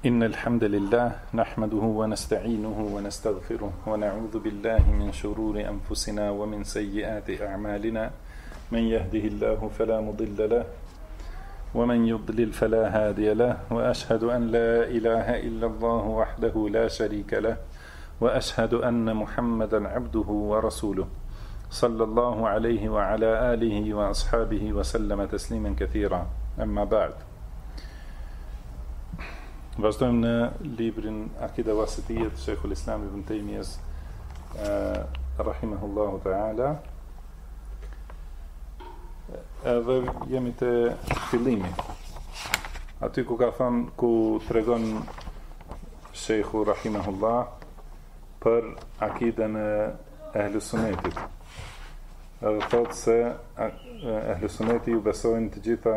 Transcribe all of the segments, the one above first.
إن الحمد لله نحمده ونستعينه ونستغفره ونعوذ بالله من شرور أنفسنا ومن سيئات أعمالنا من يهده الله فلا مضل له ومن يضلل فلا هادي له وأشهد أن لا إله إلا الله وحده لا شريك له وأشهد أن محمدا عبده ورسوله صلى الله عليه وعلى آله وأصحابه وسلم تسليما كثيرا أما بعد. Vazhdojmë në librin Akida Wasitiyya të Sheikhul Islam Ibn Taymiyes rahimahullahu ta'ala. Edhe jemi te fillimi. Aty ku ka thënë, ku tregon Sheikhu rahimahullah për akiden e Ahlus Sunnetit. Edhe thotë se Ahlus Sunneti ju besojnë të gjitha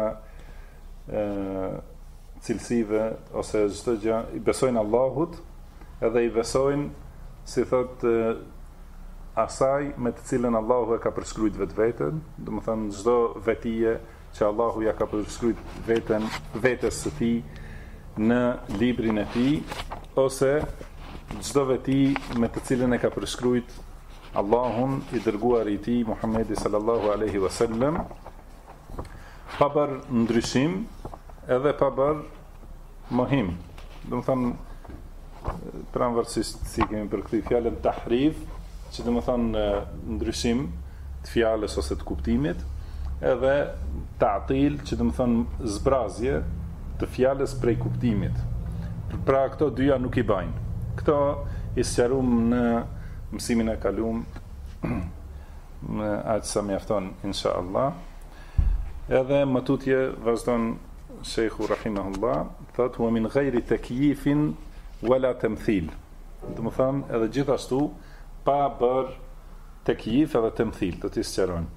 cilësive ose çdo gjë, i besojnë Allahut, edhe i besojnë, si thot, asaj me të cilën Allahu e ka përshkruajt vetveten, domethënë çdo vetije që Allahu ja ka përshkruajt vetes së tij në librin e tij, ose çdo veti me të cilën e ka përshkruajt Allahun i dërguar i tij Muhamedi sallallahu alaihi wasallam, pa bërë ndryshim edhe pa bërë mohim. Do të thonë, pranvarësisht si kemi përkthyer fjalën tahrif, që do të thonë ndryshim të fjalës ose të kuptimit, edhe ta'til, që do të thonë zbrazje të fjalës prej kuptimit. Pra këto dyja nuk i bajnë. Këto i sqaruam në mësimin e kaluam, me aq sa mjafton inshallah. Edhe më tutje vazhdon Sheikhu rahimahullah, thot wa min ghairi takyifin wala tamthil. Do të thonë edhe gjithashtu pa bër takyif edhe tamthil, do të sqarojmë.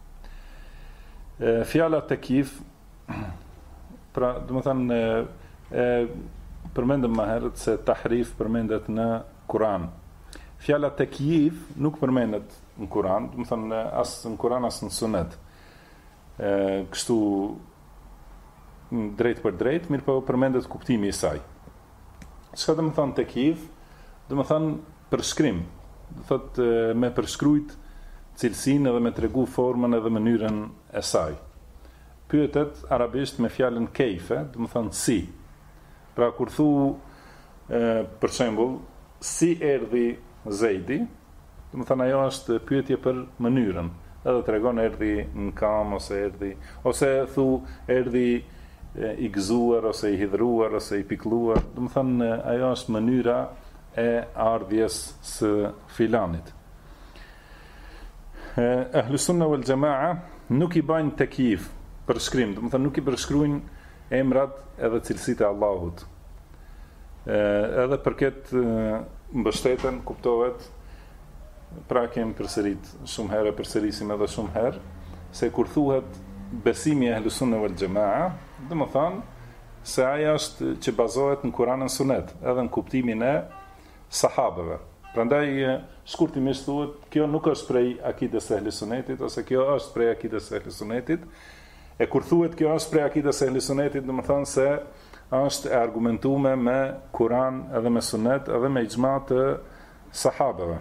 Fjala takyif, pra do të thonë përmendëm më herët se tahrif përmendet në Kur'an. Fjala takyif nuk përmendet në Kur'an, do të thonë as në Kur'an as në Sunet. Kështu drejt për drejt, mirë po përmendet kuptimi i saj. Çka do të thonë takyif? Do të thonë përshkrim. Do thotë me përshkruajt cilësinë edhe me tregu formën edhe mënyrën e saj. Pyetet arabisht me fjalën keife, do të thonë si. Pra kur thu për shembull si erdhi Zeidi, do të thonë ajo është pyetje për mënyrën. Edhe tregon erdhi në kam ose thu erdhi i gëzuar ose i hidhruar ose i pikëlluar, do të thonë ajo është mënyra e ardhjes së filanit. Ahlus Sunna wal Jamaa nuk i bajnë takyif përshkrim, do të thonë nuk i përshkruajnë emrat edhe cilësitë e Allahut. Edhe për këtë mbështeten kuptohet, pra kemi përsërit shumë herë, përsërisim edhe shumë herë, se kur thuhet besimi e Ahlus Sunna wal Jamaa, do të thonë se ajo është që bazohet në Kur'anin dhe Sunet, edhe në kuptimin e sahabeve. Prandaj shkurtimisht thuhet, kjo nuk është prej akides së Ahlus Sunnetit, ose kjo është prej akides së Ahlus Sunnetit. E kur thuhet kjo është prej akides së Ahlus Sunnetit, do të thonë se është e argumentuar me Kur'an edhe me Sunet edhe me ixhma të sahabeve.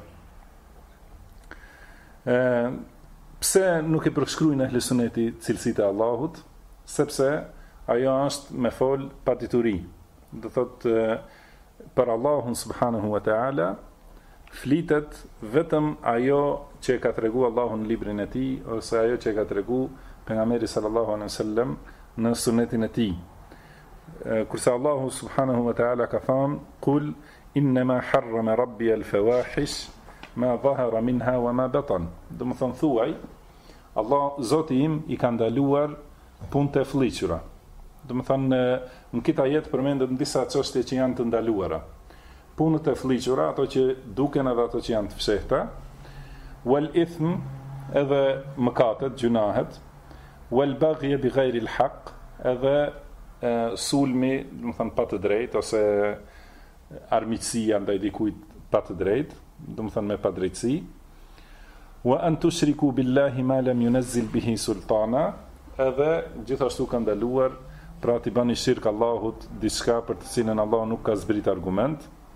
Pse nuk i përshkruajnë Ahlus Sunneti cilësitë e Allahut? Sepse ajo është me fol pa dituri. Do thotë për Allahun subhanahu wa ta'ala flitet vetëm ajo që e ka tregu Allahu në librin e tij, ose ajo që e ka tregu pejgamberi sallallahu alaihi wasallam në sunetin e tij. Kurse Allahu subhanahu wa ta'ala ka thënë: "Qul innama harrama rabbi al-fawahish ma dhahara minha wa ma batan." Do të thonë thuaj, Allah Zoti im i ka ndaluar punët e fllihura. Do të thonë në këtë ajet përmendet disa çështje që janë të ndaluara. Punët e fllihura, ato që duken edhe ato që janë të fshehta, wal ithm, edhe mëkatet, gjunahet, wal baghy bi ghayri al haqq, edhe sulmi, do të thonë pa të drejtë, ose armiqësia ndaj dikujt pa të drejtë, do të thonë me padrejtësi. Wa an tushriku billahi ma lam yunzil bihi sultana, edhe gjithashtu ka ndaluar pra t'i bani shirk Allahut diçka për të cilën Allah nuk ka zbrit argument.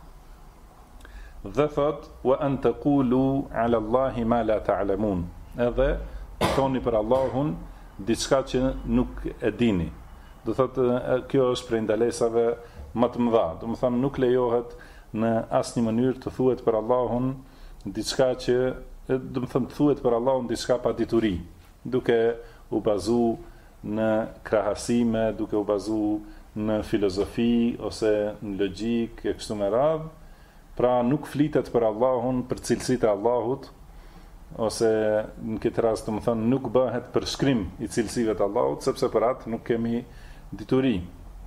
Dhe thot, wa an taqulu ala Allahi ma la ta'lamun. Edhe thoni për Allahun diçka që nuk e dini. Do thot, kjo është prej ndalesave më të mëdha. Do të thonë nuk lejohet në asnjë mënyrë të thuhet për Allahun diçka që do të thonë thuhet për Allahun diçka pa dituri, duke u bazu në krahasime, duke u bazu në filozofi ose në logjik e kështu me radhë. Pra nuk flitet për Allahun, për cilësitë e Allahut, ose në këtë rast do të thonë nuk bëhet përshkrim i cilësive të Allahut, sepse për atë nuk kemi dituri.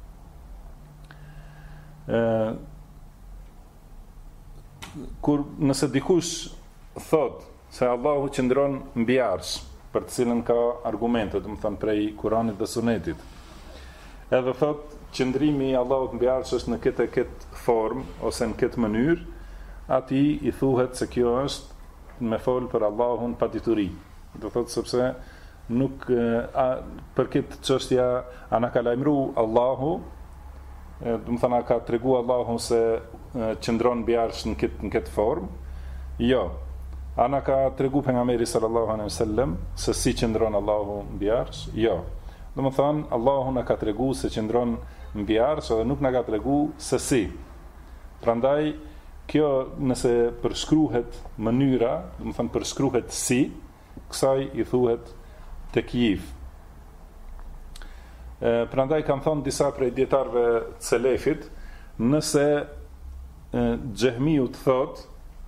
Kur nëse dikush thot se Allahu qëndron mbi arsh, për të cilën ka argumente, do të thonë prej Kuranit dhe Sunetit, edhe thot qëndrimi i Allahut mbi arsh është në këtë formë ose në këtë mënyrë, ati i thuhet se kjo është me fol për Allahun pa dituri. Do thot sepse nuk për këtë çështja ana ka lajmëru Allahu, do të thonë ka tregu Allahu se qëndron mbi arsh në këtë formë. Jo. Ana ka tregu pejgamberi sallallahu alaihi wasallam se si qëndron Allahu mbi arsh. Jo. Do të thonë Allahu na ka tregu se qëndron mbi arsh dhe nuk na ka tregu se si. Prandaj kjo nëse përshkruhet mënyra, do të thonë përshkruhet si, kësaj i thuhet tekyif. Prandaj kanë thonë disa prej dietarëve të selefit, nëse xehmiu thot,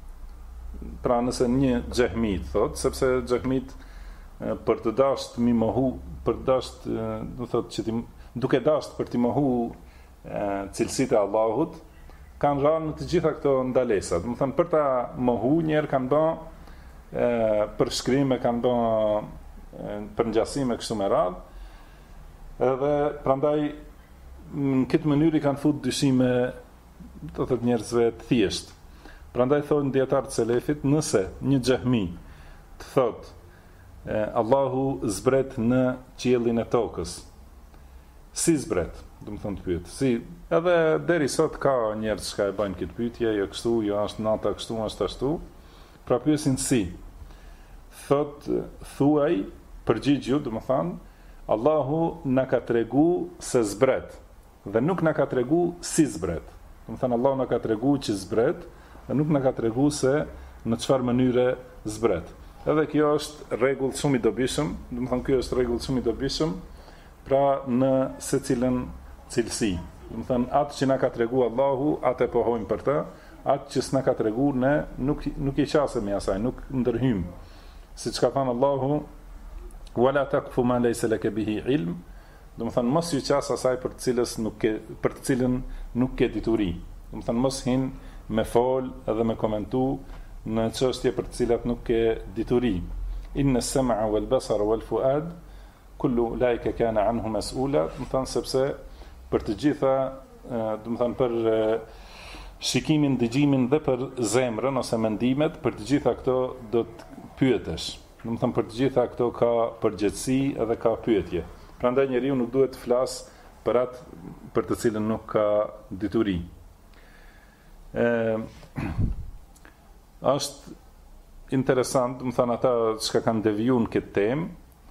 pra nëse një xehmi thot, sepse xehmit për të dashur mi mohu, për të dashur, do thotë që duke dashur për të mohu cilësitë e Allahut, kanë rënë në të gjitha këto ndalesa. Do të thonë për ta mohu njerë kanë bën përshkrime, kanë bën përngjasime kështu me radhë. Edhe prandaj në këtë mënyrë i kanë futur dyshime, do thotë njerëzve të thjesht. Prandaj thonë dietarët selefit, nëse një xehmi të thotë Allahu zbret në qiellin e tokës. Si zbret? Do të thonë të pyet. Si, edhe deri sot ka njerëz që e bajnë këtë pyetje, jo kështu, jo është nata kështu, është ashtu. Pra pyesin si. Thot thuaj përgjigju, do të thonë, Allahu na ka tregu se zbret dhe nuk na ka tregu si zbret. Do të thonë Allahu na ka tregu që zbret dhe nuk na ka tregu se në çfarë mënyre zbret. Edhe kjo është rregull shumë i dobishëm, do të thonë ky është rregull shumë i dobishëm, pra në secilën cilësi. Do të thonë atë që na ka tregu Allahu, atë e pohojmë për të, atë që s'na ka tregu ne nuk i qasemi asaj, nuk ndërhym. Siç ka thënë Allahu, wala taqfu ma laysa laka bihi ilm, do të thonë mos ju qas asaj për të cilën nuk ke dituri. Do të thonë mos hin me fol edhe me komentu në çështje për të cilat nuk ke dituri. Inna as-sam'a wal basara wal fuad kullu ulaika kana anhu mas'ula, do të thonë sepse për të gjitha, do të thonë për shikimin, dëgjimin dhe për zemrën ose mendimet, për të gjitha këto do të pyetesh. Do të thonë për të gjitha këto ka përgjegjësi edhe ka pyetje. Prandaj njeriu nuk duhet të flasë për atë për të cilën nuk ka dituri. Është interesant, do të thonë ata që kanë devijuar këtë temë,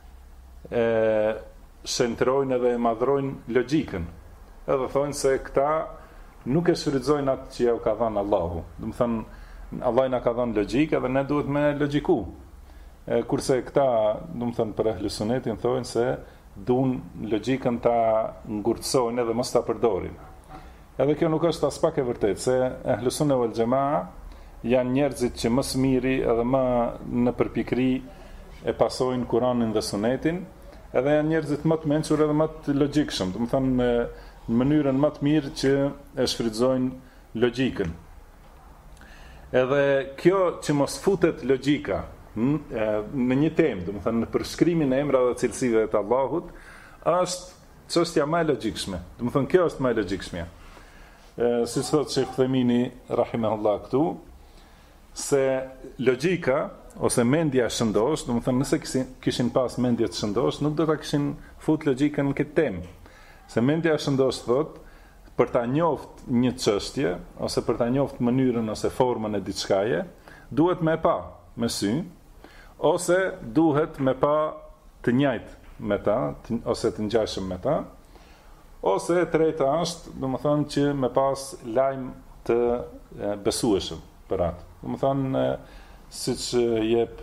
shëntrojnë edhe madhrojnë logjikën. Edhe thonë se këta nuk e shfrytëzojnë atë që ja u ka dhënë Allahu. Do të thonë Allah na ka dhënë logjikë edhe ne duhet me logjiku. Kurse këta, do të thonë për ehli sunetin thonë se duan logjikën ta ngurtësojnë edhe mos ta përdorin. Edhe kjo nuk është as pak e vërtetë, se ehli sunne wal jamaa janë njerëzit që më së miri edhe më në përpikri e pasojnë Kuranin dhe Sunetin, edhe janë njerëzit më të mençur edhe më të logjikshëm, do të thonë në mënyrën më të mirë që e shfrytëzojnë logjikën. Edhe kjo që mos futet logjika në një temë, do të thonë në përshkrimin e emrave dhe cilësive të Allahut, është çështja më e logjikshme. Do të thonë kjo është më e logjikshme. Si thotë Sheikh Themini rahimahullah këtu, se logjika ose mendja e shëndosh, do të thonë nëse kishin pas mendje të shëndosh, nuk do ta kishin fut logjikën në këtë temë. Se mendja e shëndosh thot, për ta njoft një çështje, ose për ta njoft mënyrën ose formën e diçkaje, duhet me pa me sy, ose duhet me pa të njëjtë me ta, ose të ngjashëm me ta, ose e treta është, domethënë që me pas lajm të besueshëm për atë. Domethënë siç jep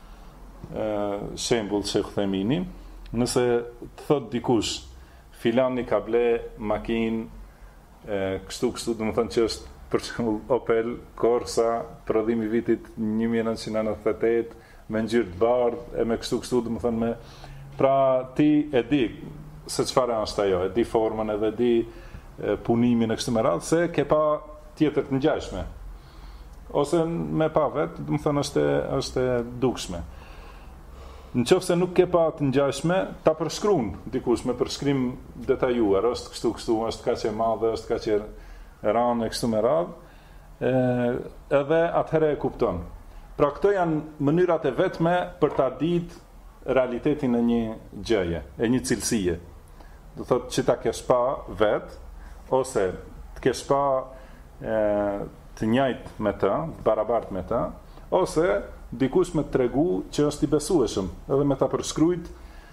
shembull Sheikh Themini, nëse të thot dikush filani ka ble makinë kështu domethënë që është për shembull Opel Corsa prodhimi i vitit 1998 me ngjyrë të bardhë e me kështu domethënë me pra ti e di se çfarë është ajo, e di formën edhe di punimin e kështu me radhë se ke pa tjetër të ngjashme. Ose me pa vetë, domethënë është e dukshme. Në qoftë se nuk ke pa të ngjashme, ta përshkruan dikush me përshkrim detajuar, është kështu, është kaq e madhe, është kaq e rënë kështu me radhë, edhe atëherë e kupton. Pra këto janë mënyrat e vetme për ta ditë realitetin e një gjëje, e një cilësie. Do thotë që ta kesh pa vet, ose të kesh pa të njëjtë me të, barabartë me të, ose dikush me të tregu që është i besueshëm, edhe me ta përshkruajt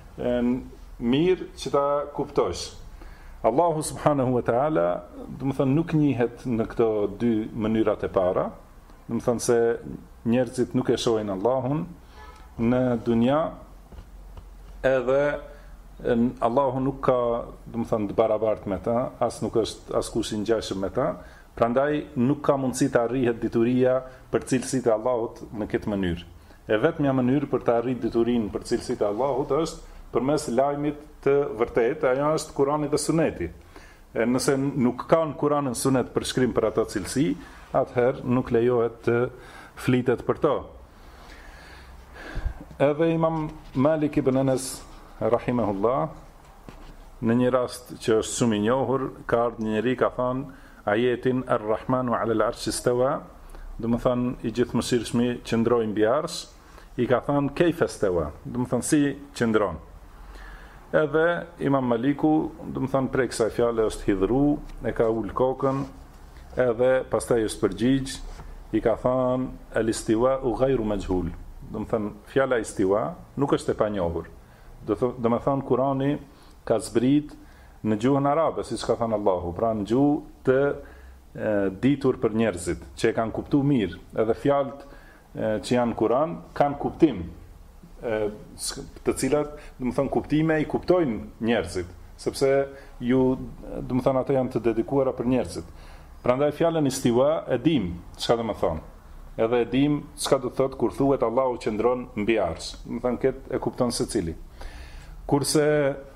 mirë që ta kuptosh. Allahu subhanahu wa taala, do të thënë nuk njihet në këto dy mënyrat e para, do të thënë se njerëzit nuk e shohin Allahun në dunja, edhe Allahu nuk ka, do të thënë, të barabartë me ta, as nuk është askush i ngjashëm me ta. Prandaj nuk ka mundësi të arrihet dituria për cilësitë e Allahut në këtë mënyrë. E vetmja mënyrë për të arritur diturinë për cilësitë e Allahut është përmes lajmit të vërtetë, ajo është Kurani dhe Suneti. Nëse nuk ka në Kur'an dhe Sunet përshkrim për ato cilësi, atëherë nuk lejohet të flitet për to. Edhe Imam Malik ibn Anas rahimahullah, në një rast që është shumë i njohur, ka ardhur një njeri ka thënë ajetin Ar-Rahmanu 'ala al-'arshi istawa, do të thonë i gjithëmshirshmi qëndroi mbi arsh, i ka thënë kayfa istawa, do të thonë si qëndron. Edhe Imam Maliku, do të thonë prej kësaj fjale është hidhuru, e ka ul kokën, edhe pastaj është përgjigj, i ka thënë al-istiwa ghayru majhul. Do të thonë fjala istiwa nuk është e panjohur. Do të thonë Kurani ka zbrit në gjuhën arabe, siç ka thënë Allahu, pra në gjuhë të ditur për njerëzit, që e kanë kuptuar mirë, edhe fjalët që janë në Kur'an kanë kuptim, të cilat, do të thonë, kuptime i kuptojnë njerëzit, sepse ju, do të thonë, ato janë të dedikuara për njerëzit. Prandaj fjalën istiwa e dim çka do të thonë. Edhe e dim çka do të thotë kur thuhet Allahu qëndron mbi arsh. Do të thonë këtë e kupton secili. Kurse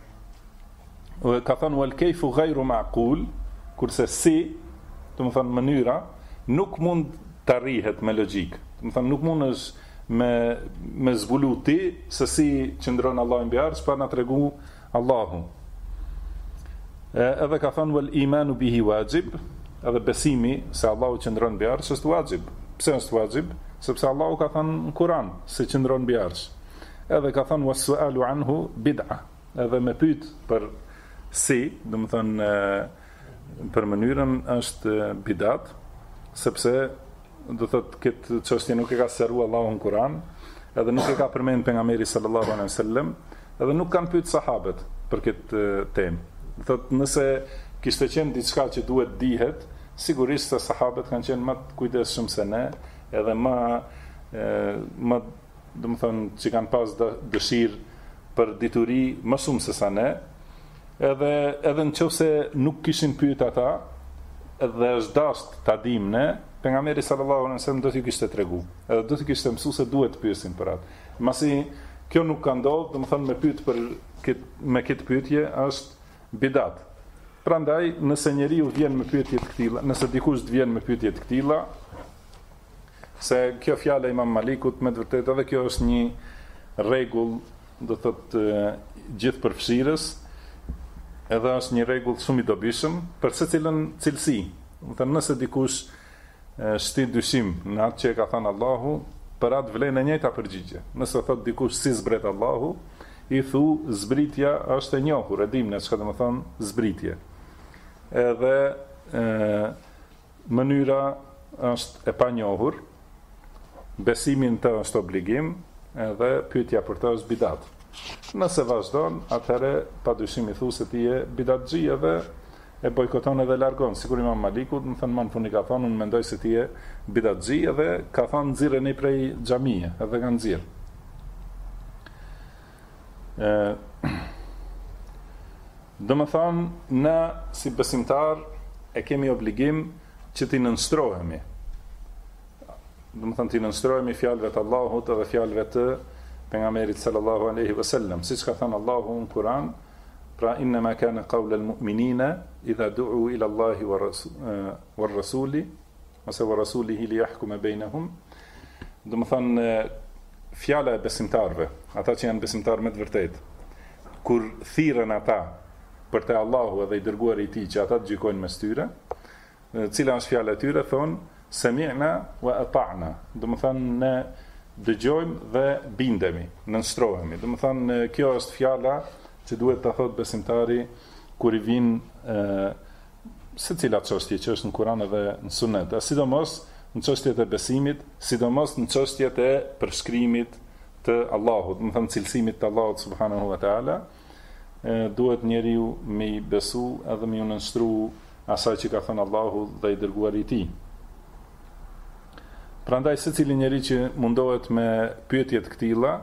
ka thënë wal kayfu ghayru ma'qul, kurse si, do të thonë mënyra, nuk mund të arrihet me logjik. Do të thonë nuk mundesh me zbulu ti se si qëndron Allahu mbi arsh pa na tregu Allahu. Edhe ka thënë wal imanu bihi wajib, edhe besimi se Allahu qëndron mbi arsh është wajib. Pse është wajib? Sepse Allahu ka thënë në Kur'an se qëndron mbi arsh. Edhe ka thënë was-su'alu anhu bid'a, edhe me pyet për si, do të thonë për mënyrën është bidat, sepse do thotë këtë çështje nuk e ka sqaruar Allahu në Kur'an, edhe nuk e ka përmend pejgamberi sallallahu alaihi wasallam, edhe nuk kanë pyet sahabët për këtë temë. Do thotë nëse kishte qenë diçka që duhet dihet, sigurisht se sahabët kanë qenë më të kujdesshëm se ne, edhe më do të thonë që kanë pas dëshirë për dituri më shumë se sa ne. Edhe nëse nuk kishin pyet ata, edhe është dasht ta dimë ne, pejgamberi sallallahu alaihi wasallam do t'i kishte tregu. Edhe do t'i kishte mësuar se duhet të pyesin për atë. Masi kjo nuk ka ndodhur, do të thonë me pyet për me këtë pyetje është bidat. Prandaj, nëse njeriu vjen me pyetje të këtilla, nëse dikush vjen me pyetje të këtilla, se kjo fjala e Imam Malikut me të vërtetë edhe kjo është një rregull, do thotë gjithëpërfshirës, edhe është një rregull shumë i dobishëm për secilën cilësi. Do të thënë nëse dikush shtit dyshim në atë që ka thënë Allahu, për atë vlen e njëjta përgjigje. Nëse thot dikush si zbret Allahu, i thu zbritja është e njohur, e dim ne çka do të thonë zbritje. Edhe mënyra është e panjohur, besimin të është obligim, edhe pyetja për të është bidat. Nëse vazhdon, atëherë padyshim i thu se ti je bidatxhi edhe e bojkoton edhe largon, sikur Imam Maliku, më thënë më në funi ka thonë, unë mendoj se ti je bidatxhi edhe ka thonë nxirreni prej xhamie, edhe ka nxirr. Do më thonë, në si besimtar e kemi obligim që ti nënstrohemi. Do më thonë, ti nënstrohemi fjalëve të Allahut edhe fjalëve të pejgamberit sallallahu alaihi wasallam, siç ka thënë Allahu në Kur'an, pra innama kana qawla al-mu'minina idha du'u ila Allahi wa rasuli ose wa rasulihi li yahkuma bainahum. Do më thonë, fjala e besimtarve, ata që janë besimtarë me të vërtetë, kur thirren ata për te Allahu edhe i dërguari i tij që ata të gjykojnë mes tyre, cila është fjala e tyre, thonë sami'na wa ata'na. Do më thonë, ne dëgjojmë dhe bindemi, nënstrohemi. Do më thonë, kjo është fjala që duhet të thot besimtari kur i vin se cilat çështje që është në Kur'an edhe në Sunet, sidomos në çështjet e besimit, sidomos në çështjet e përshkrimit të Allahut, do të thënë cilësimit të Allahut subhanahu wa taala, duhet njeriu me i besu edhe me u nënstru asaj që ka thënë Allahu dhe i dërguari i tij. Prandaj secili njeri që mundohet me pyetje të këtilla,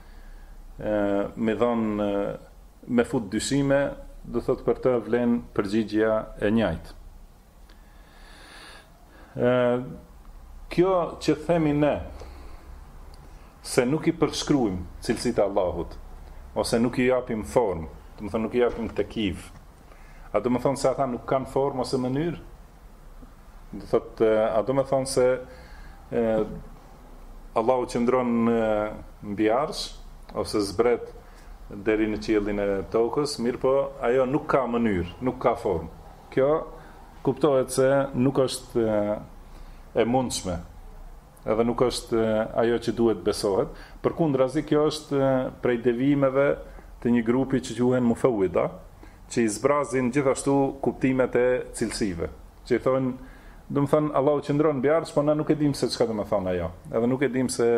me fut dyshime, do thot për të vlen përgjigjja e njëjtë. Kjo që themi ne, se nuk i përshkruajmë cilësitë e Allahut, ose nuk i japim formë, do të thonë nuk i japim tekiv, a do të thonë se ata nuk kanë formë ose mënyrë? Do thot, a do të thonë se Allahu qëndron mbi arsh, ose zbret deri në qiellin e tokës, mirë po ajo nuk ka mënyrë, nuk ka formë. Kjo kuptohet se nuk është e mundshme, edhe nuk është ajo që duhet besohet. Përkundrazi, kjo është prej devijimeve të një grupi që quhen mufawwida, që i zbrazin gjithashtu kuptimet e cilësive. Që i thonë, do të thonë Allahu qëndron mbi arsh, po na nuk e dim se çka do të thonë ajo. Edhe nuk e dim se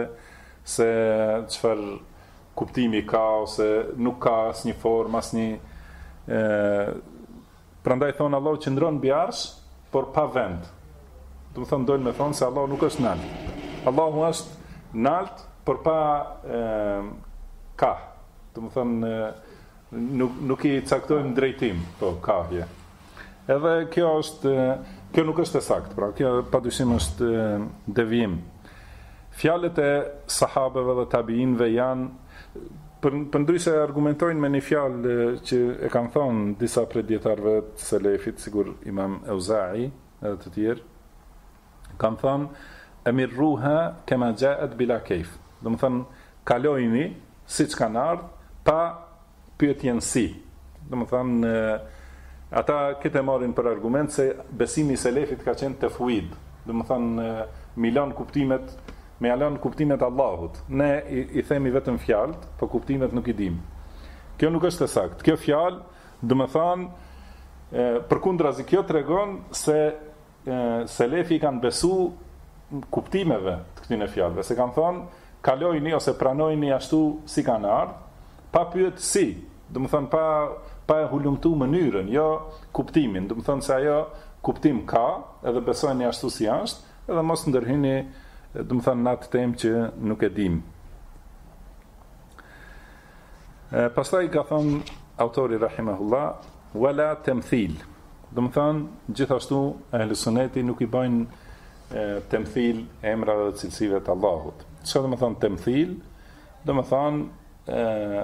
çfarë kuptimi ka, ose nuk ka asnjë formë, asnjë prandaj thonë Allahu qëndron mbi arsh, por pa vend. Do të thonë dojnë me thonë se Allahu nuk është nalt. Allahu është nalt, por pa ka. Do të thonë nuk i caktojmë drejtim, po kahje. Edhe kjo nuk është e saktë, pra kjo padyshim është devijim. Fjalët e sahabeve dhe tabiinëve janë përndryshe argumentojnë me një fjalë që e kanë thonë disa prej dietarëve të selefit, sigur Imam Auza'i edhe të tjerë, kanë thonë emirruha kema ja'at bila kayf. Do të thonë kalojini siç kanë ardhur pa pyetjen si. Do të thonë ata këtë marrin për argument se besimi i selefit ka qenë tefwid. Do të thonë me alon kuptimet Allahut. Ne i themi vetëm fjalët, po kuptimet nuk i dim. Kjo nuk është e saktë. Kjo fjalë, do të thonë, përkundrazi kjo tregon se selefi kanë besu kuptimeve të këtyre fjalëve. Se kanë thonë, kalojini ose pranojini ashtu si kanë ardhur, pa pyet si. Do të thonë pa e hulumtu mënyrën, jo kuptimin. Do të thonë se ajo kuptim ka, edhe besojeni ashtu si është, edhe mos ndërhyni, do të thonë, në atë temë që nuk e dim. Pastaj ka thonë autori rahimahullah, wala temthil. Do të thonë, gjithashtu ehli suneti nuk i bëjnë temthil emrave dhe cilësive të Allahut. Çfarë do të thonë temthil? Do të thonë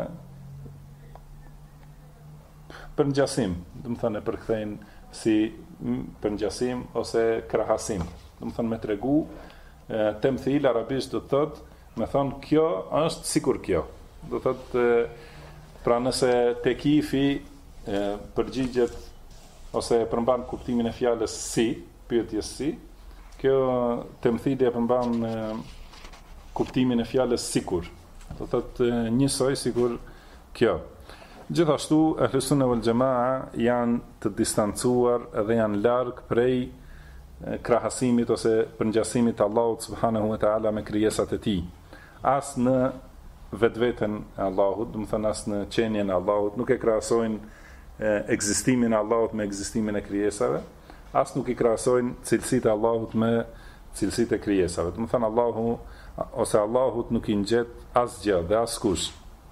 përngjasim, do të thonë e përkthejnë si përngjasim ose krahasim. Do të thonë me tregu temthil arabisht do të thotë, me thonë kjo është sikur kjo. Do të thotë, pra nëse tekifi përgjigjet ose përmban kuptimin e fjalës si, pyetjes si, kjo temthili e përmban kuptimin e fjalës sikur. Do të thotë njësoj sikur kjo. Gjithashtu, Ahlus Sunna wal Jamaa janë të distancuar edhe janë larg prej krahasimit ose përngjasimit të Allahut subhanahu wa taala me krijesat e tij. As në vetveten e Allahut, do të thënë as në qenien e Allahut, nuk e krahasojnë ekzistimin e Allahut me ekzistimin e krijesave, as nuk i krahasojnë cilësitë e Allahut me cilësitë e krijesave. Do të thënë Allahu ose Allahut nuk i ngjet asgjë dhe askush.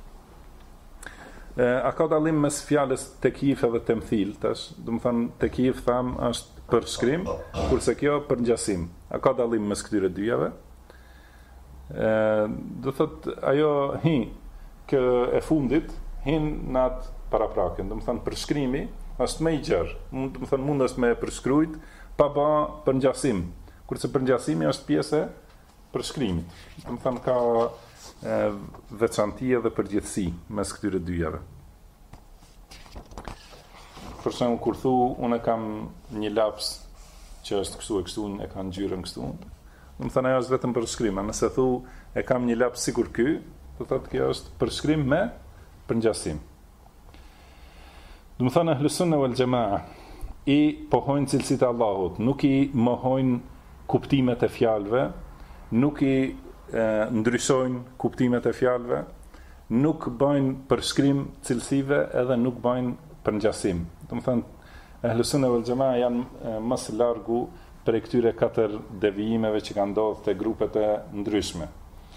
A ka dallim mes fjalës tekif edhe temthil, tash, do të thënë tekif tham është përshkrim, kurse kjo përngjasim. A ka dallim mes këtyre dyjave? Do thot ajo kë e fundit hin në atë paraprakën, do të thënë përshkrimi është më i gjerë. Do të thënë mundesh me përshkruajt pa bë përngjasim, kurse përngjasimi është pjesë e përshkrimit. Do të thënë ka veçanti dhe përgjithësi mes këtyre dyjave. Për shembull, kur thu unë kam një laps që është kështu e kështu, e ka ngjyrën kështu, do të thënë ajo është vetëm përshkrim. Nëse thu e kam një laps sikur ky, do thotë kjo është përshkrim me përngjasim. Do të thënë Ahlus Sunna wal Jamaa i pohojnë cilësitë e Allahut, nuk i mohojnë kuptimet e fjalëve, nuk i ndryshojnë kuptimet e fjalëve, nuk bëjnë përshkrim cilësive edhe nuk bëjnë përngjasim. Do të thënë Ahlus Sunna wal Jamaa janë më së largu për këtyre 4 devijimeve që kanë ndodhur te grupet e ndryshme.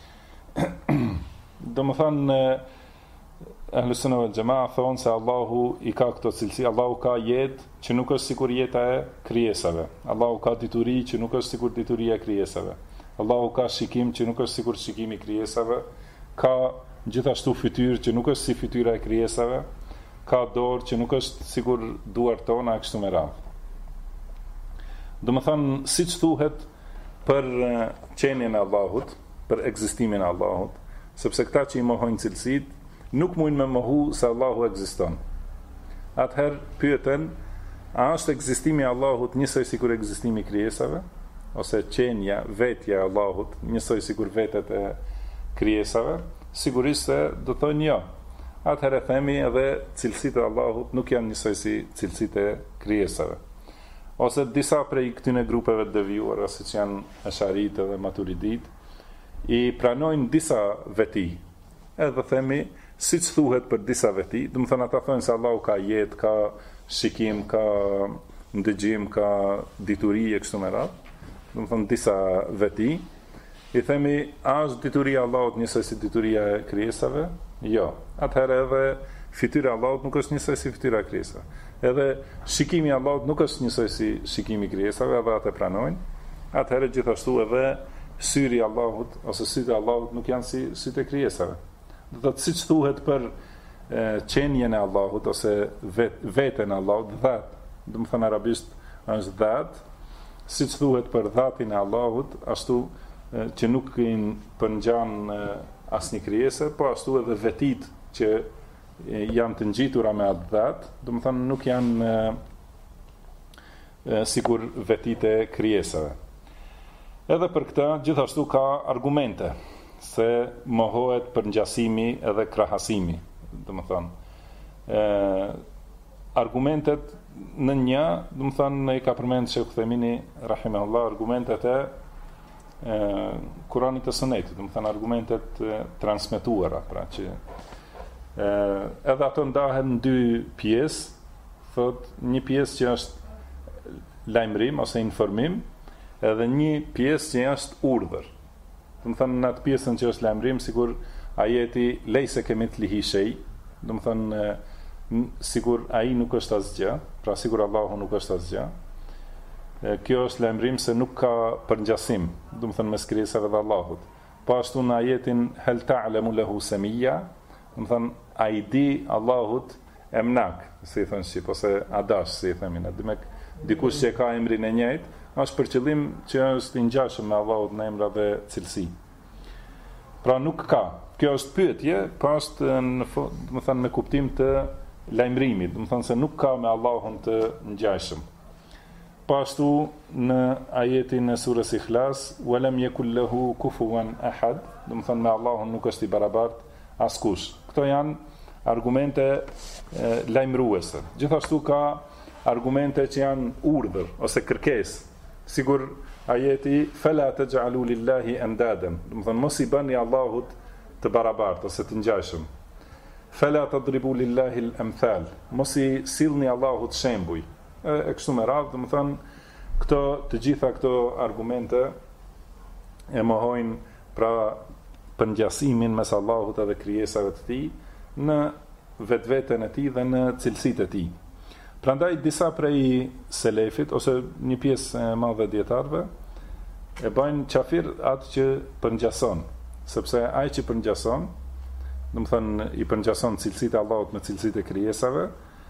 Do të thënë Ahlus Sunna wal Jamaa thonë se Allahu i ka këto cilësi, Allahu ka jetë që nuk është sikur jeta e krijesave. Allahu ka dituri që nuk është sikur dituria e krijesave. Allahu ka shikim që nuk është sikur shikimi i krijesave. Ka gjithashtu fytyrë që nuk është si fytyra e krijesave. Ka dorë që nuk është sikur duart tona e kështu me radhë. Do të thënë siç thuhet për qenien e Allahut, për ekzistimin e Allahut, sepse këta që i mohojnë cilësitë nuk mundin me mohu se Allahu ekziston. Atëherë pyeten, a është ekzistimi i Allahut njësoj sikur ekzistimi i krijesave, ose qenia, vetja e Allahut njësoj sikur vetet e krijesave? Sigurisht se do thonë jo. Atëherë themi edhe cilësitë e Allahut nuk janë njësoj si cilësitë e krijesave. Ose disa prej këtyre grupeve të devijuara, siç janë Asharitë dhe Maturidit, i pranojnë disa veti. Edhe themi, siç thuhet për disa veti, do të thonë ata thonë se Allahu ka jetë, ka shikim, ka ndëgjim, ka dituri e kështu me radhë. Do të thonë disa veti. I themi, a është dituria e Allahut njësoj si dituria e krijesave? Jo. Atëherë edhe fytyra e Allahut nuk është njësoj si fytyra e krijesave. Edhe shikimi i Allahut nuk është njësoj si shikimi i krijesave, edhe atë pranojnë. Atëherë gjithashtu edhe syri i Allahut ose sytë e Allahut nuk janë si sytë e krijesave. Do të thotë siç thuhet për qenien e Allahut ose veten e Allahut, dhat, do të thënë arabisht është dhat, siç thuhet për dhatin e Allahut, ashtu që nuk i përngjan asnjë krijese, po ashtu edhe vetit që janë të ngjitura me atë dhat, do të thënë nuk janë sikur vetit e krijesave. Edhe për këtë gjithashtu ka argumente se mohohet përngjasimi edhe krahasimi, do të thënë. Argumentet në një, do të thënë i ka përmendur Sheikh Uthemini rahimahullah argumentet e Kuranit e Sunetit, do të thënë argumentet transmetuara, pra që edhe ato ndahen në 2 pjesë, thot një pjesë që është lajmërim ose informim, edhe një pjesë që është urdhër. Do të thënë në atë pjesën që është lajmërim, sikur ajeti lejse kemithlihi shay, do të thënë sikur ai nuk është asgjë, pra sikur Allahu nuk është asgjë. Kjo është lajmërim se nuk ka përngjasim, do të thënë mes krijesave dhe Allahut. Po ashtu në ajetin hal ta'lamu lahu samia, do të thënë ai di Allahut emnak, si thon shqip, ose adash, si themin, demek dikush që ka emrin e njëjtë, është për qëllim që është i ngjashëm me Allahut në emra dhe cilësi. Pra nuk ka. Kjo është pyetje, po është do të thënë me kuptim të lajmërimit, do të thënë se nuk ka me Allahun të ngjashëm. Po ashtu në ajetin e surës Ikhlas, walam yakul lahu kufuwan ahad, do të thënë me Allahun nuk është i barabartë askush. Këto janë argumente lajmëruese. Gjithashtu ka argumente që janë urdhër ose kërkesë. Sigur ajeti fala taj'alu lillahi andadan, do të thonë mos i bëni Allahut të barabartë ose të ngjashëm. Fala tadribu lillahi al-amthal, mos i sillni Allahut shembuj. E kështu me radhë, do të thonë të gjitha këto argumente e mohojnë pra përngjasimin mes Allahut edhe krijesave të tij në vetveten e tij dhe në cilësitë e tij. Prandaj disa prej selefit ose një pjesë e madhe e dietarëve e bajnë qafir atë që përngjason, sepse ai që përngjason, do të thënë i përngjason cilësitë e Allahut me cilësitë e krijesave,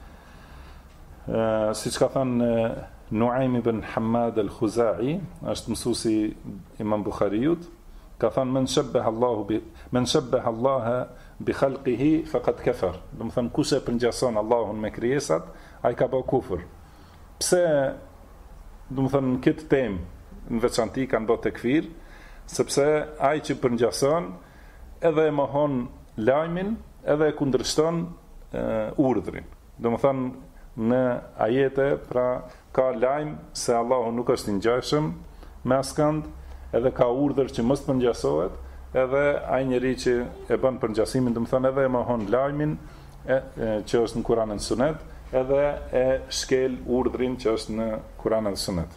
siç ka thënë Nuaim ibn Hammad al-Khuzai, është mësuesi Imam Bukhariut, ka thënë men shabbaha Allah bi khalqihi faqad kafar. Do të thënë kush e përngjason Allahun me krijesat, ai ka bërë kufër. Pse do të thënë këtë temë në veçanti kanë bërë tekfir, sepse ai që përngjason edhe e mohon lajmin, edhe e kundërshton urdhrin. Do të thënë në ajete pra ka lajm se Allahu nuk është i ngjashëm me askënd, edhe ka urdhër që mos përngjasohet, edhe ai njeri që e bën përngjasimin, do të thonë edhe e mohon lajmin që është në Kur'an dhe Sunet, edhe e shkel urdhrin që është në Kur'an dhe Sunet.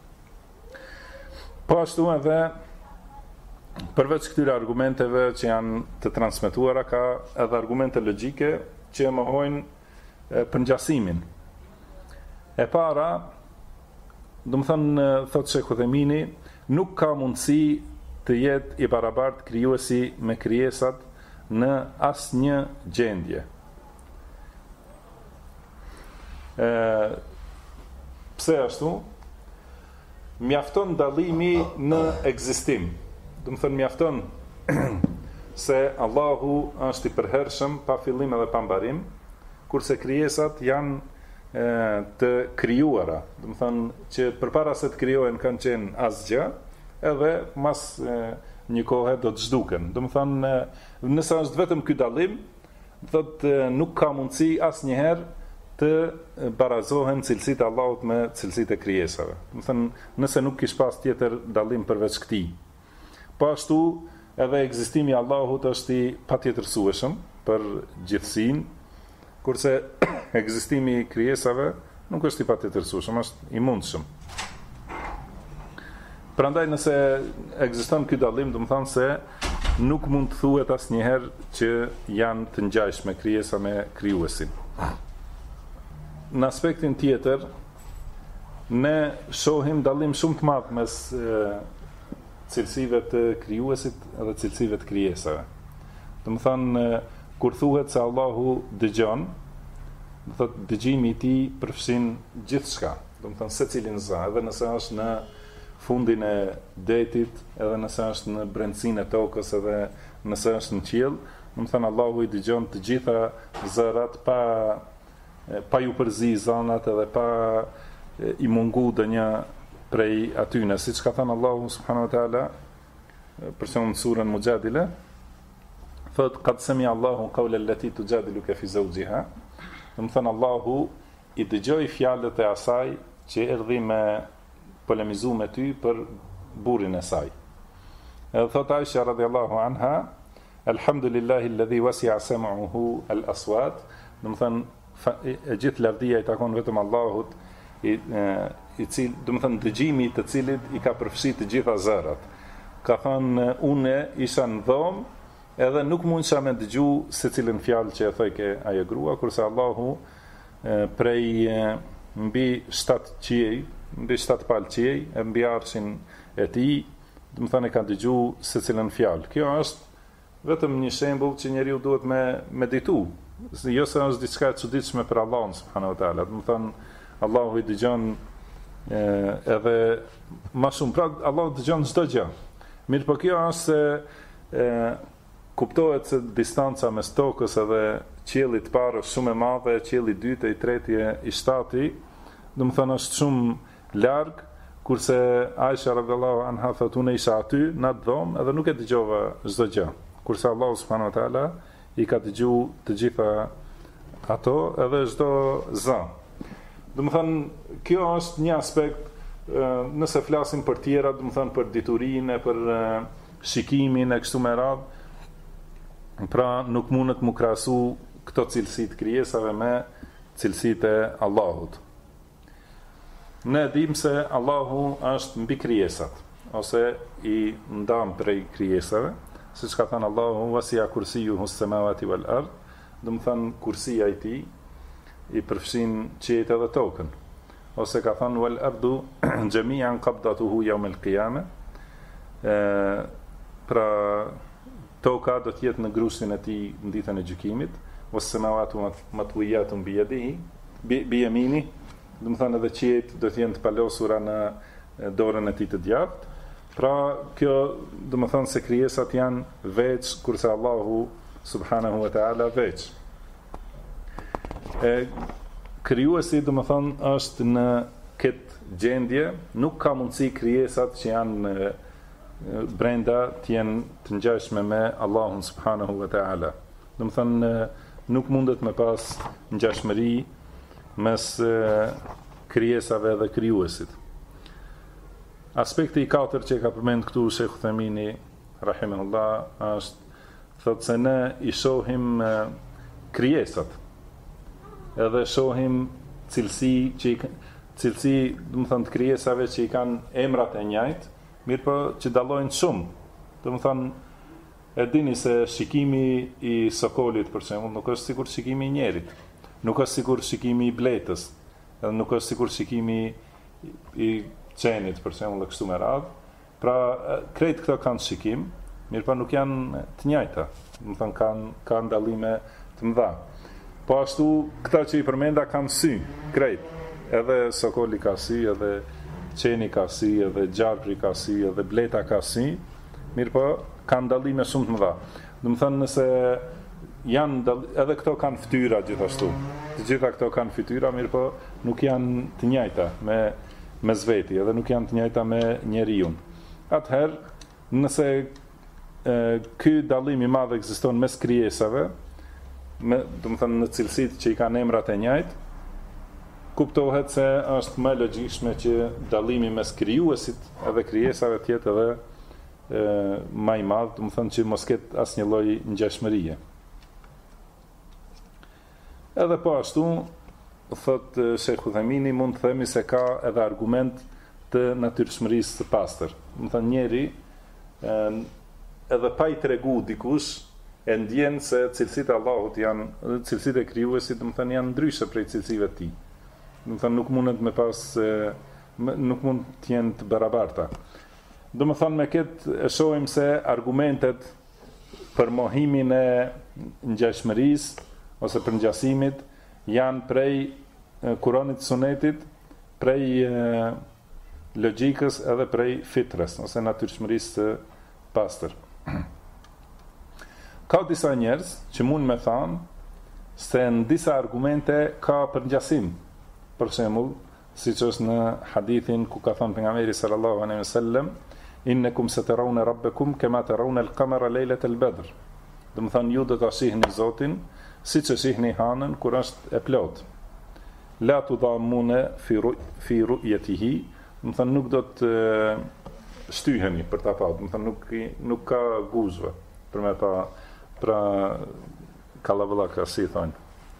Po ashtu edhe përveç këtyre argumenteve që janë të transmetuara, ka edhe argumente logjike që e mohojnë përngjasimin. E para, do të thonë thotë Sheikh Uthemini, nuk ka mundësi të jetë i barabartë krijuesi me krijesat në asnjë gjendje. Pse ashtu? Mjafton dallimi në ekzistim. Do të thonë mjafton se Allahu është i përhershëm pa fillim edhe pa mbarim, kurse krijesat janë të krijuara, do të thonë që përpara se të krijohen kanë qenë asgjë, edhe mas një kohe do të zhduken. Do të thonë nëse është vetëm ky dallim, thotë nuk ka mundësi asnjëherë të barazohen cilësitë e Allahut me cilësitë e krijesave. Do të thonë nëse nuk kish pas tjetër dallim përveç këtij. Po ashtu edhe ekzistimi i Allahut është i patjetërsueshëm për gjithësinë, kurse ekzistimi i krijesave nuk është i patjetërsueshëm, është i mundshëm. Prandaj nëse ekziston ky dallim, do të thonë se nuk mund të thuhet asnjëherë që janë të ngjashme krijesa me krijuesin. Në aspektin tjetër, ne shohim dallim shumë të madh mes cilësive të krijuesit dhe cilësive të krijesave. Do të thonë kur thuhet se Allahu dëgjon, do thotë dëgjimi i tij përfshin gjithçka. Do të thonë secilin za, edhe nëse është në fundin e detit, edhe nëse është në brendësinë e tokës, edhe nëse është në qiell, do të thonë Allahu i dëgjon të gjitha zërat pa ju përzi zanat edhe pa i mungu ndonjë prej atyne, siç ka thënë Allahu subhanahu wa taala për shembull në surën Mujadila, thot qad sami Allahu qawla allati tujadiluka fi zawjiha. Do të thënë Allahu i dëgjoi fjalët e asaj që erdhi me polemizu me ty për burrin e saj. Edhe thot Aisha radhiyallahu anha, alhamdulillahi alladhi wasi'a sam'uhu al-aswat. Do të thënë e gjithë lavdia i takon vetëm Allahut, do të thënë dëgjimi i të cilit i ka përfshi të gjitha zërat. Ka thënë unë isha në dhomë, edhe nuk mundësha me dëgju se cilën fjalë që e thojke ajo grua, kurse Allahu prej mbi 7 qiej, mbi 7 palë qiej, e mbi arshin e tij, do të thënë e ka dëgju se cilën fjalë. Kjo është vetëm një shembull që njeriu duhet me meditu. Jo se është diçka e çuditshme për Allahun subhanahu wa taala. Do të thënë Allahu i dëgjon edhe më shumë. Pra Allahu dëgjon çdo gjë. Mirë, po kjo është se kuptohet se distanca mes tokës edhe qiellit të parë është shumë e madhe, qielli i dytë, i treti, i shtati, do të thënë është shumë larg, kurse Aisha radhiyallahu anha thotë unë isha aty në atë dhomë edhe nuk e dëgjova çdo gjë. Kurse Allahu subhanahu wa taala i ka dëgju të gjitha ato edhe çdo zë. Domethënë, kjo është një aspekt, nëse flasim për tjera, domethënë për diturinë, për shikimin e kështu me radhë, pra nuk mundet mu krahasu këto cilësitë krijesave me cilësitë e Allahut. Ne dim se Allahu është mbi krijesat, ose i ndam prej krijesave, siç ka thënë Allahu, wasi'a kursiyuhu as-samawati wal ard, domethënë kursia e tij i përfshin qiejt edhe tokën, ose ka thënë wal ardu jami'an qabdatuhu yawm al-qiyamah, pra toka do të jetë në grusin e tij në ditën e gjykimit, was samawati matwiyatun bi yadihi bi yamini, do të thënë edhe qiejt do të jenë të palosura në dorën e tij të djathtë. Pra kjo do të thënë se krijesat janë veç, kurse Allahu subhanahu wa ta'ala veç. Krijuesi do të thënë është në këtë gjendje, nuk ka mundësi krijesat që janë brenda të jenë të ngjashme me Allahun subhanahu wa ta'ala. Do të thënë nuk mundet me pas ngjashmëri mes krijesave dhe krijuesit. Aspekti i katërt që ka përmend këtu Sheikh Uthaymini rahimahullah është, thotë se ne i shohim krijesat, edhe shohim cilësi, do të thënë të krijesave që i kanë emrat e njëjtë, mirë po që dallojnë shumë. Do të thënë, e dini se shikimi i sokolit për shembull nuk është sikur shikimi i njerit, nuk është sikur shikimi i bletës, edhe nuk është sikur shikimi i qenit për shembull kështu me radhë. Pra krejt këto kanë shikim, mirë po nuk janë të njëjta. Do të thënë kanë dallime të mëdha. Po ashtu, këta që i përmenda kanë sy, krejt. Edhe sokoli ka sy, edhe qeni ka sy, edhe gjarpri ka sy, edhe bleta ka sy, mirë po kanë dallime shumë të mëdha. Do të thënë, nëse janë edhe këto kanë fytyra gjithashtu. Të gjitha këto kanë fytyra, mirë po nuk janë të njëjta me zveti, edhe nuk janë të njëjta me njeriun. Atëherë, nëse ky dallim i madh ekziston mes krijesave, do të thënë në cilësitë që i kanë emrat e njëjtë, kuptohet se është më logjikshme që dallimi mes krijuesit edhe krijesave të jetë edhe më i madh, do të thënë që mos ketë asnjë lloj ngjashmërie. Edhe po ashtu, thot Sheikh Uthaymini, mund të themi se ka edhe argument të natyrshmërisë së pastër. Do të thënë njeri edhe pa i tregu dikush e ndjen se cilësitë e Allahut janë, cilësitë e krijuesit, do të thënë janë ndryshe prej cilësive të tij. Do të thënë nuk mundet me pas, nuk mund të jenë të barabarta. Do të thënë me këtë e shohim se argumentet për mohimin e ngjashmërisë ose për ngjasimit janë prej Kuranit, Sunetit, prej logjikës edhe prej fitrës ose natyrshmërisë së pastër. Ka disa njerëz që mund me thanë se në disa argumente ka përngjasim. Për shembull, siç është në hadithin ku ka thënë pejgamberi sallallahu alaihi wasallam, innakum satarawna rabbakum kama tarawna al-qamara laylat al-badr. Do të thënë ju do ta shihni Zotin siç e shihni hanën kur është e plotë. La tudamuna fi ru'yatihi, do të thënë nuk do të shtyheni për ta parë, do të thënë nuk ka guzhve për me pa, pra kallaballaka si thonë.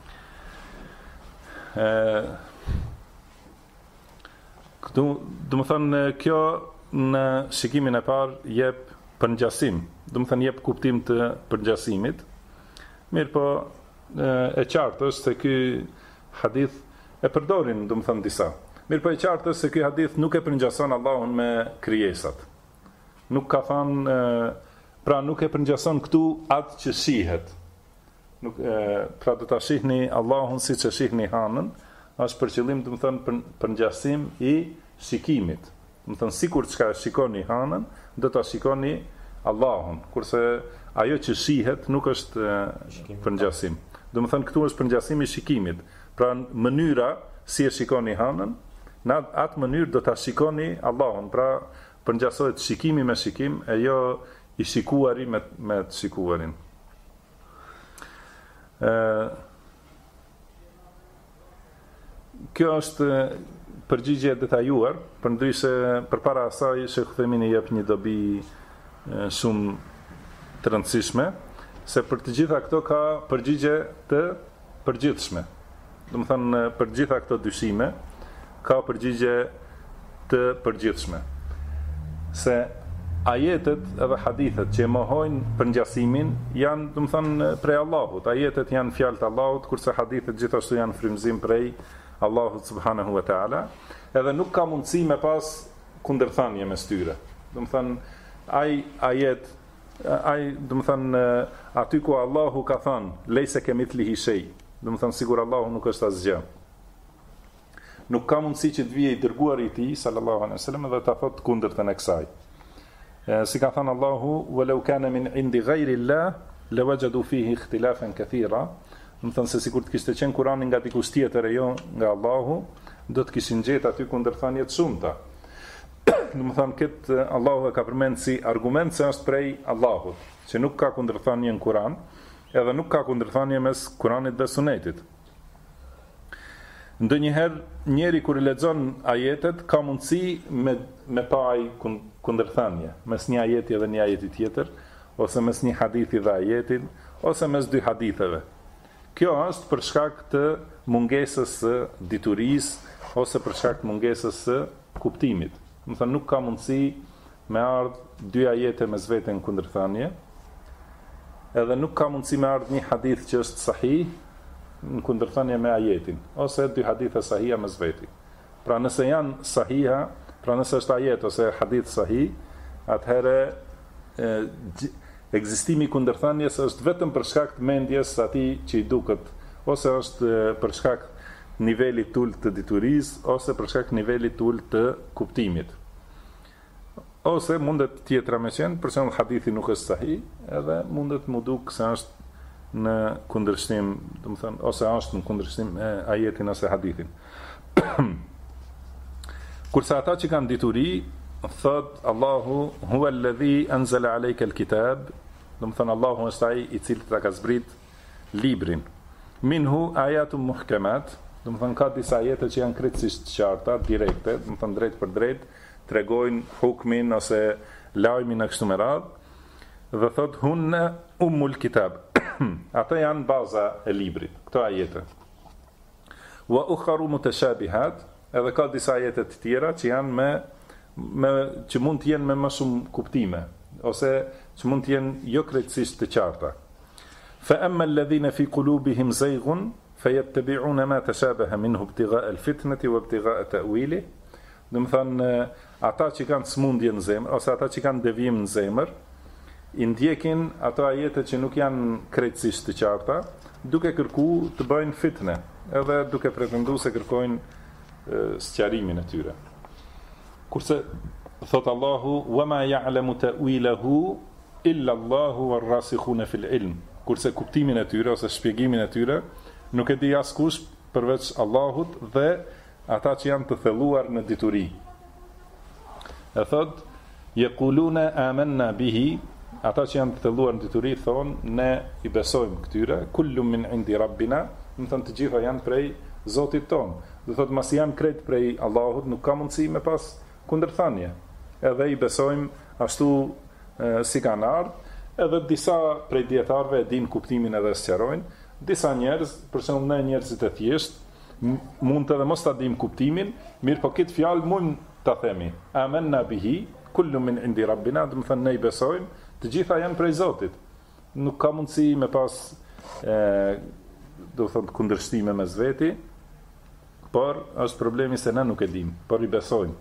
Këtu, do të thënë kjo në shikimin e parë jep përngjasim, do të thënë jep kuptim të përngjasimit. Mirë po, e qartë është se ky hadith e përdorin, do të thënë disa. Mirë po e qartë është se ky hadith nuk e përngjason Allahun me krijesat. Nuk ka thënë, pra nuk e përngjason këtu atë që shihet. Nuk, pra do ta shihni Allahun siç e shihni hanën, është për qëllim, do të thënë përngjasim i shikimit. Do të thënë sikur çka shikoni hanën, do ta shikoni Allahun, kurse ajo që shihet nuk është përngjasim. Do të thënë këtu është përngjasimi i shikimit. Pra mënyra si e shikoni hanën, në atë mënyrë do ta shikoni Allahun. Pra përngjasohet shikimi me shikim, e jo i shikuari me të shikuarin. Kjo është përgjigje detajuar, përndryshe përpara asaj Sheikh Uthaymin jep një dobi shumë të rëndësishme, se për të gjitha këto ka përgjigje të përgjithshme. Do të thënë për gjitha këto dyshime ka përgjigje të përgjithshme. Se ajetet edhe hadithet që mohojnë përngjasimin janë, do të thënë, prej Allahut. Ajetet janë fjalë të Allahut, kurse hadithet gjithashtu janë frymëzim prej Allahut subhanahu wa taala, edhe nuk ka mundësi me pas kundërthanie mes tyre. Do të thënë, do të thënë, aty ku Allahu ka thënë lejse kemithlihi shay, do të thënë sigur Allahu nuk është asgjë. Nuk ka mundësi që të vijë i dërguari i tij sallallahu alaihi wasallam dhe ta thotë kundërtën e kësaj. Si ka thënë Allahu, walau kana min indi ghayri Allah lawajadu fihi ikhtilafan kathira. Do të thënë se sikur të kishte qenë Kurani nga dikush tjetër e jo nga Allahu, do të kishin gjetë aty kundërthënie të shumta. Do të thënë këtë Allahu e ka përmend si argument se është prej Allahut, që nuk ka kundërthënie në Kur'an, edhe nuk ka kundërthënie mes Kur'anit dhe Sunetit. Ndonjëherë njeri kur i lexon ajetet ka mundësi me pa ai kundërthënie mes një ajeti dhe një ajeti tjetër, ose mes një hadithi dhe ajetin, ose mes dy haditheve. Kjo është për shkak të mungesës së diturisë ose për shkak të mungesës së kuptimit. Do të thënë nuk ka mundësi me ardh dy ajete mes veten kundërthënie, edhe nuk ka mundësi me ardh një hadith që është sahih në kundërthënie me ajetin, ose dy hadithe sahija mes veti. Pra nëse janë sahiha, pra nëse është ajet ose hadith sahih, atëherë ekzistimi i kundërthënies është vetëm për shkak të mendjes atij që i duket, ose është për shkak të nivelit të ulët të diturisë, ose për shkak të nivelit të ulët të kuptimit. Ose mundet tjetra me qenë, për shembull hadithi nuk është sahih, edhe mundet mu duk se është në kundërshtim, do të thënë, ose është në kundërshtim me ajetin ose hadithin. Kurse ata që kanë dituri, thot Allahu huwa alladhi anzala alayka alkitab, do të thënë Allahu është ai i cili ta ka zbrit librin. Minhu ayatun muhkamat, do të thënë ka disa ajete që janë krejtësisht qarta, direkte, do të thënë drejt për drejt, tregojnë hukmin ose lajmin e kështu me radhë, dhe thot hunna ummul kitab. Ata janë baza e librit, këto ajete. Wa ukharu mutashabihat, edhe ka disa ajete të tjera që janë që mund të jenë me më shumë kuptime, ose që mund të jenë jo krejtësisht të qarta. Fa amma alladhina fi qulubihim zayghun fayattabi'una ma tashabaha minhu ibtigha'a al-fitnati wa ibtigha'a ta'wili. Do të thënë ata që kanë smundje në zemër ose ata që kanë devijim në zemër, i ndjekin ato ajete që nuk janë krejtësisht të qarta, duke kërku të bëjnë fitne, edhe duke pretendu se kërkojnë sqarimin e tyre. Kurse thot Allahu wama ya'lamu ta'wilahu illa Allahu war-rasikhuna fil ilm. Kurse kuptimin e tyre ose shpjegimin e tyre nuk e di askush përveç Allahut dhe ata që janë të thelluar në dituri. E thot yaquluna amanna bihi, ata që janë të thelluar në dituri thonë ne i besojmë këtyre, kullu min indi rabbina, do të thënë të gjitha janë prej Zotit ton. Do thotë masi janë krejt prej Allahut, nuk ka mundësi me pas kundërthënie. Edhe i besojmë ashtu si kanë ardhur, edhe disa prej dietarëve e dinë kuptimin edhe sqarojnë. Disa njerëz, për shembull ne njerëzit e thjesht, mund të edhe mos ta dimë kuptimin, mirë po këtë fjalë mund ta themi. Amanna bihi, kullu min indi rabbina, do të thënë ne i besojmë, të gjitha janë prej Zotit. Nuk ka mundësi me pas do të thënë kundërshtime mes veti, por është problemi se ne nuk e dim, por i besojmë.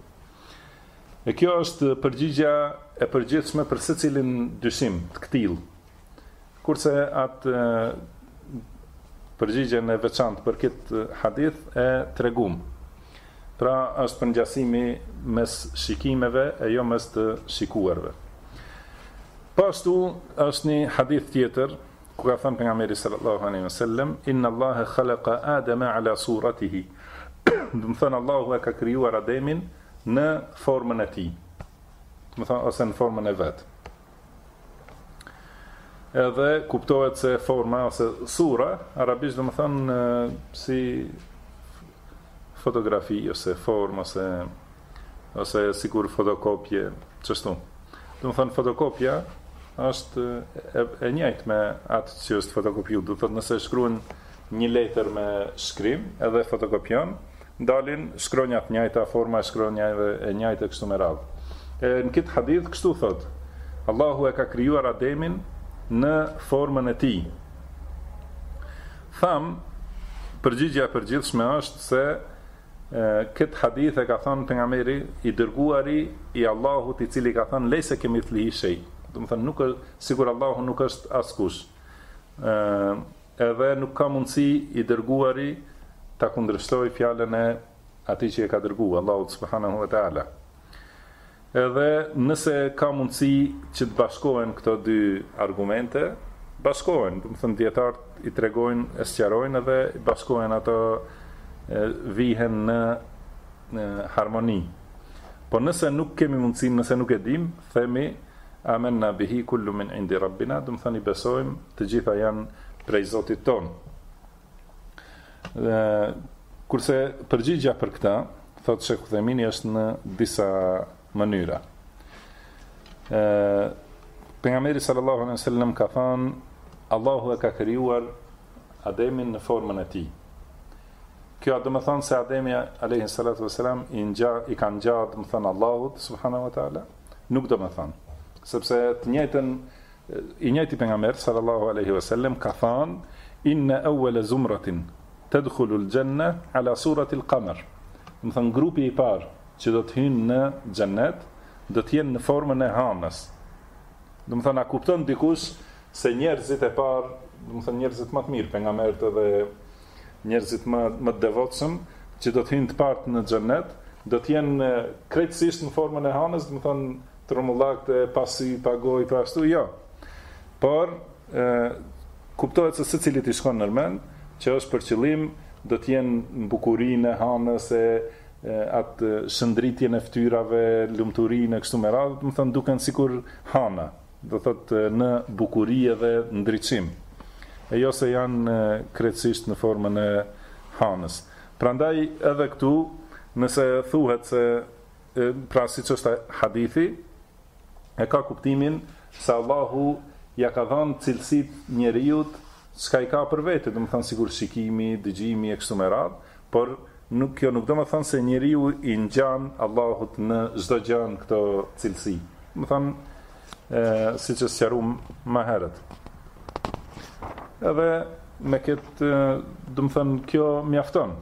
E kjo është përgjigja e përgjithshme për secilin dyshim të këtill. Kurse atë përgjigjen e veçantë për këtë hadith e tregum. Pra është përngjasimi mes shikimeve e jo mes të shikuarve. Pashtu është një hadith tjetër ku ka thënë pejgamberi sallallahu alaihi wasallam inna Allaha khalaqa Adama ala suratihi. Do të thënë Allahu e ka krijuar Ademin në formën e tij. Do të thënë ose në formën e vet. edhe kuptohet se forma ose sura, arabisht do më thënë si fotografi ose form ose sikur fotokopje, çështu. Do më thënë fotokopja është e njëjtë me atë që është fotokopiu. Do thotë nëse shkruan një letër me shkrim edhe fotokopion, dalin shkronja të njëjta, forma e shkronjave e njëjtë kështu me radhë. Në këtë hadith kështu thot: Allahu e ka krijuar Ademin në formën e tij. Tham, përgjigjja e përgjithshme është se këtë hadith e ka thënë pejgamberi i dërguari i Allahut, i cili ka thënë lejse kemi thlihi shay. Do të thënë nuk është sigur Allahu nuk është askush. Edhe nuk ka mundësi i dërguari ta kundërshtoj fjalën e atij që e ka dërguar, Allahu subhanahu wa taala. Edhe nëse ka mundësi që të bashkohen këto dy argumente, bashkohen, do të thënë dietarët i tregojnë, e sqarojnë edhe bashkohen ato, vihen në harmoni. Po nëse nuk kemi mundësi, nëse nuk e dim, themi amanna bihi kullu min indi rabbina, do të thënë i besojmë, të gjitha janë prej Zotit ton. Kurse përgjigjja për këta, thotë Sheikh Uthemini, është në disa mënyra. Pejgamberi sallallahu alaihi wasallam ka thënë Allahu e ka krijuar Ademin në formën e tij. Kjo do të thonë se Ademi alayhi salatu wasalam i ka ngjarë, do të thonë Allahut subhanahu wa taala, nuk do të thonë, sepse të njëjtën i njëjti pejgamber sallallahu alaihi wasallam ka thënë inna awwala zumratin tadkhulu al-janna ala surati al-qamar. Do të thonë grupi i parë që do të hynë në xhennet do të jenë në formën e hanës. Do të thonë a kupton dikush se njerëzit e parë, do të thonë njerëzit më të mirë, pejgamberët edhe njerëzit më të devotshëm që do të hynë të parë në xhennet, do të jenë krejtësisht në formën e hanës, do të thonë trumullakë, pasi pagoj për ashtu, jo. Por kuptohet se secili i shkon nërmend që është për qëllim do të jenë në bukurinë e hanës, atë shëndritjen e fytyrave, lumturinë kështu me radhë, do të thonë duken sikur hana, do thotë në bukuri edhe ndriçim. E jo se janë krejtësisht në formën e hanës. Prandaj edhe këtu, nëse thuhet se pra siç është hadithi, e ka kuptimin se Allahu ja ka dhënë cilësitë njeriut çka i ka për vete, do të thonë sikur shikimi, dëgjimi e kështu me radhë, por kjo nuk do të thonë se njeriu i ngjan Allahut në çdo gjë këto cilësi. Do të thonë siç e sqaruam më herët. Edhe me këtë, do të thonë kjo mjafton.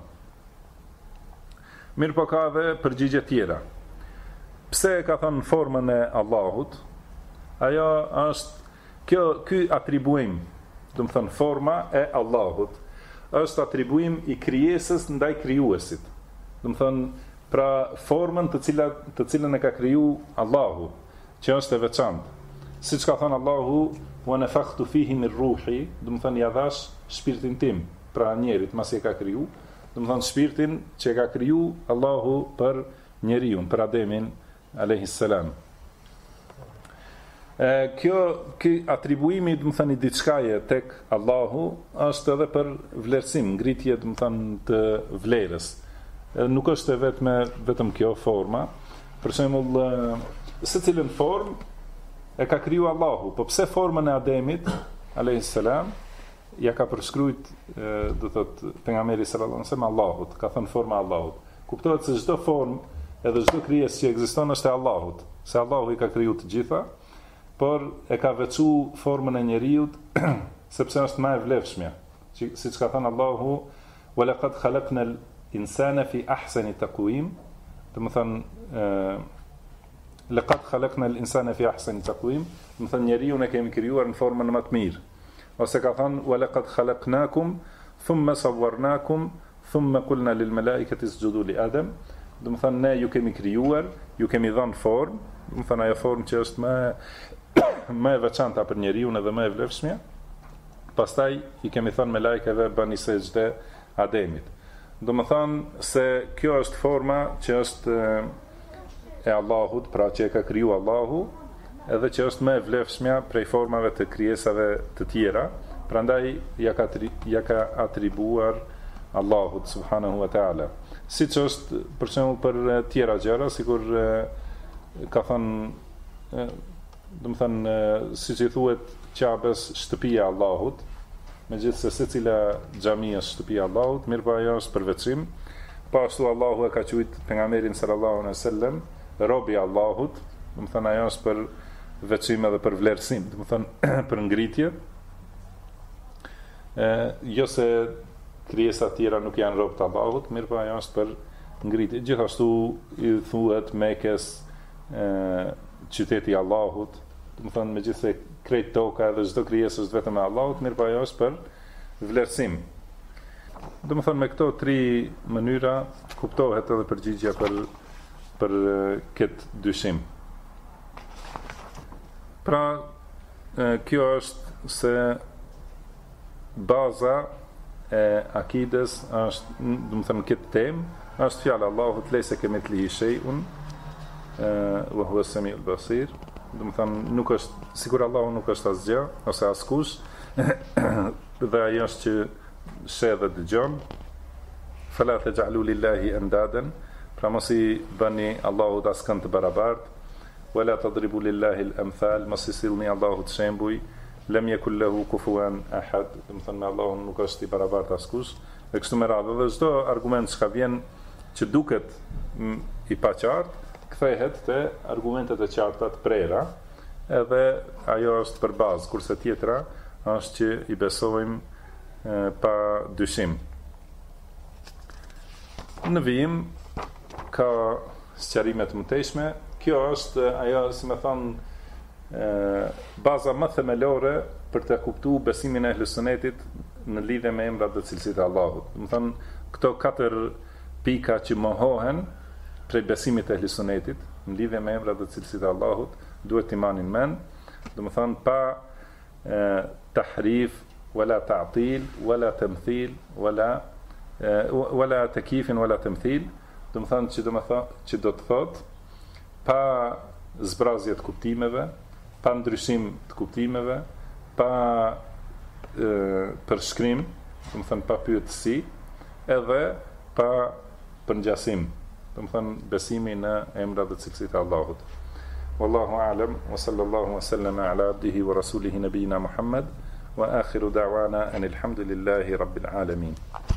Mirë po ka edhe përgjigje tjera. Pse e ka thënë formën e Allahut? Ajo është ky atribuim, do të thënë forma e Allahut, është atribuim i krijesës ndaj krijuesit. Do të thënë pra formën të cilën e ka kriju Allahu, që është e veçantë. Siç ka thënë Allahu, wa nafakhtu fihi min ruhi, do të thënë ja dhash shpirtin tim, pra njerit masi e ka kriju, do të thënë shpirtin që e ka kriju Allahu për njeriu, për Ademin alayhis salam. Ky atribuimi, do të thënë diçkaje tek Allahu, është edhe për vlerësim, ngritje, do të thënë të vlerës. Nuk është vetëm kjo forma. Për shembull, secilën formë e ka kriju Allahu, po pse formën e Ademit alayhis salam ja ka përshkruajt, do thotë pejgamberi sallallahu alaihi wasallam Allahut, ka thënë forma e Allahut. Kuptohet se çdo formë edhe çdo krijesë që ekziston është e Allahut, se Allahu i ka kriju të gjitha, por e ka veçu formën e njeriut sepse është më e vlefshme. Siç ka thënë Allahu, wa laqad khalaqna al-insana fi ahsani taqwim, do të thënë laqad khalaqna al-insana fi ahsani taqwim, do të thënë njeriu ne kemi krijuar në formën më të mirë. Ose ka thënë wa laqad khalaqnakum thumma sawwarnakum thumma qulna lil malaikati isjudu li Adam, do të thënë ne ju kemi krijuar, ju kemi dhënë formë, do të thënë ajo formë që është më e veçanta për njeriu edhe më e vlefshme. Pastaj i kemi thënë me lajkeve bani sejdë Ademit. Do të thënë se kjo është forma që është e Allahut, pra që e ka kriju Allahu, edhe që është më e vlefshmja prej formave të krijesave të tjera, prandaj ja ka atribuar Allahut subhanahu wa taala. Siç është për shembull për tjera gjëra, sikur ka thënë, domethënë siç i thuhet Qabes shtëpia e Allahut, megjithse secila xhami është shtëpia e Allahut, mirëpo ajo është përveçim. Po ashtu Allahu e ka quajt pejgamberin sallallahu alaihi wasallam robi i Allahut, domethënë ajo është për veçim edhe për vlerësim, domethënë për ngritje. Jo se krijesat tjera nuk janë rob të Allahut, mirëpo ajo është për ngritje. Gjithashtu i thuhet Mekës qyteti i Allahut, domethënë megjithse krejt toka dhe çdo krijesë është vetëm e Allahut, mirëpo ajo është për vlerësim. Domethënë me këto tri mënyra kuptohet edhe përgjigjja për këtë dyshim. Pra, kjo është se baza e akides është, domethënë këtë temë, është fjala Allahut leysa kemithlihi shay'un wa huwa as-sami'ul basir. Domethënë nuk është, sikur Allahu nuk është asgjë ose askush, dhe ai është që sheh dhe dëgjon. Fala taj'alu lillahi andadan, pra mos i bëni Allahut askënd të barabartë. Wala tadribu lillahi al-amthal, mos i sillni Allahut shembuj. Lam yakul lahu kufuwan ahad, domethënë me Allahun nuk është i barabartë askush. Dhe kështu me radhë, dhe çdo argument që vjen që duket i paqartë, kthehet te argumentet e qarta të prera, edhe ajo është për bazë, kurse tjetra është që i besojmë pa dyshim. Në vijim ka sqarime të mëtejshme. Kjo është ajo, si më thonë, baza më themelore për të kuptuar besimin e Ahlus Sunnetit në lidhje me emrat dhe cilësitë e Allahut. Do të thonë, këto 4 pika që mohohen prej besimit të Ahlus Sunnetit në lidhje me emrat dhe cilësitë e Allahut duhet t'i marrin mend. Do të thonë pa tahrif, wala ta'til, wala tamthil, wala takyif, wala tamthil. Do të thonë që do të thotë pa zbrazje të kuptimeve, pa ndryshim të kuptimeve, pa përshkrim, do të thonë pa pyetësi, edhe pa përngjasim, do të thonë besimi në emrat dhe cilësitë e Allahut. Wallahu a'lam, wa sallallahu wa sallama ala abdihi wa rasulihi nabiyina Muhammad, wa akhiru da'wana anil hamdulillahi rabbil alamin.